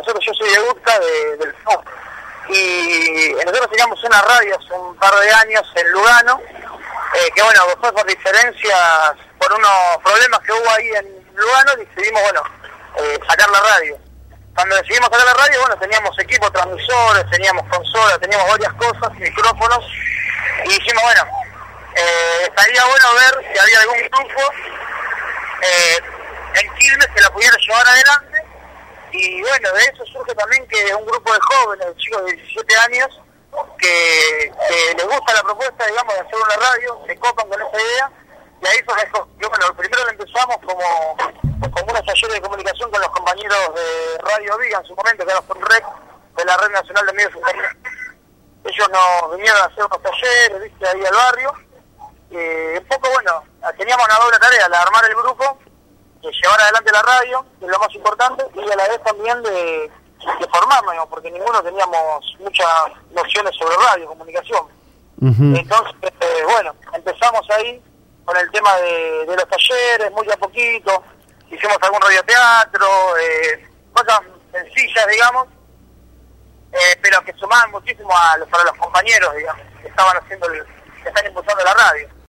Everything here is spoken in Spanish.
nosotros, yo soy de UTCA, del FUC, y nosotros teníamos una radio hace un par de años en Lugano, que bueno, después por diferencias, por unos problemas que hubo ahí en Lugano, decidimos, bueno, sacar la radio. Cuando decidimos sacar la radio, bueno, teníamos equipo, transmisores, teníamos consolas, teníamos varias cosas, micrófonos, y dijimos, bueno, estaría bueno ver si había algún grupo en Quilmes que la pudiera llevar adelante. Y bueno, de eso surge también que un grupo de jóvenes, de chicos de 17 años, que les gusta la propuesta, digamos, de hacer una radio, se copan con esa idea, y ahí fue que, bueno, primero lo empezamos como unos talleres de comunicación con los compañeros de Radio Viga en su momento, que ahora son REC, de la Red Nacional de Medios Informativos. Ellos nos vinieron a hacer unos talleres, viste, ahí al barrio, un poco, bueno, teníamos una doble tarea, la de armar el grupo, de llevar adelante la radio, que es lo más importante, y a la vez también de formarnos, digamos, porque ninguno teníamos muchas nociones sobre radio, comunicación. Entonces, bueno, empezamos ahí con el tema de los talleres, muy a poquito, hicimos algún radioteatro, cosas sencillas, digamos, pero que sumaban muchísimo para los compañeros, digamos, que estaban haciendo, que están impulsando la radio.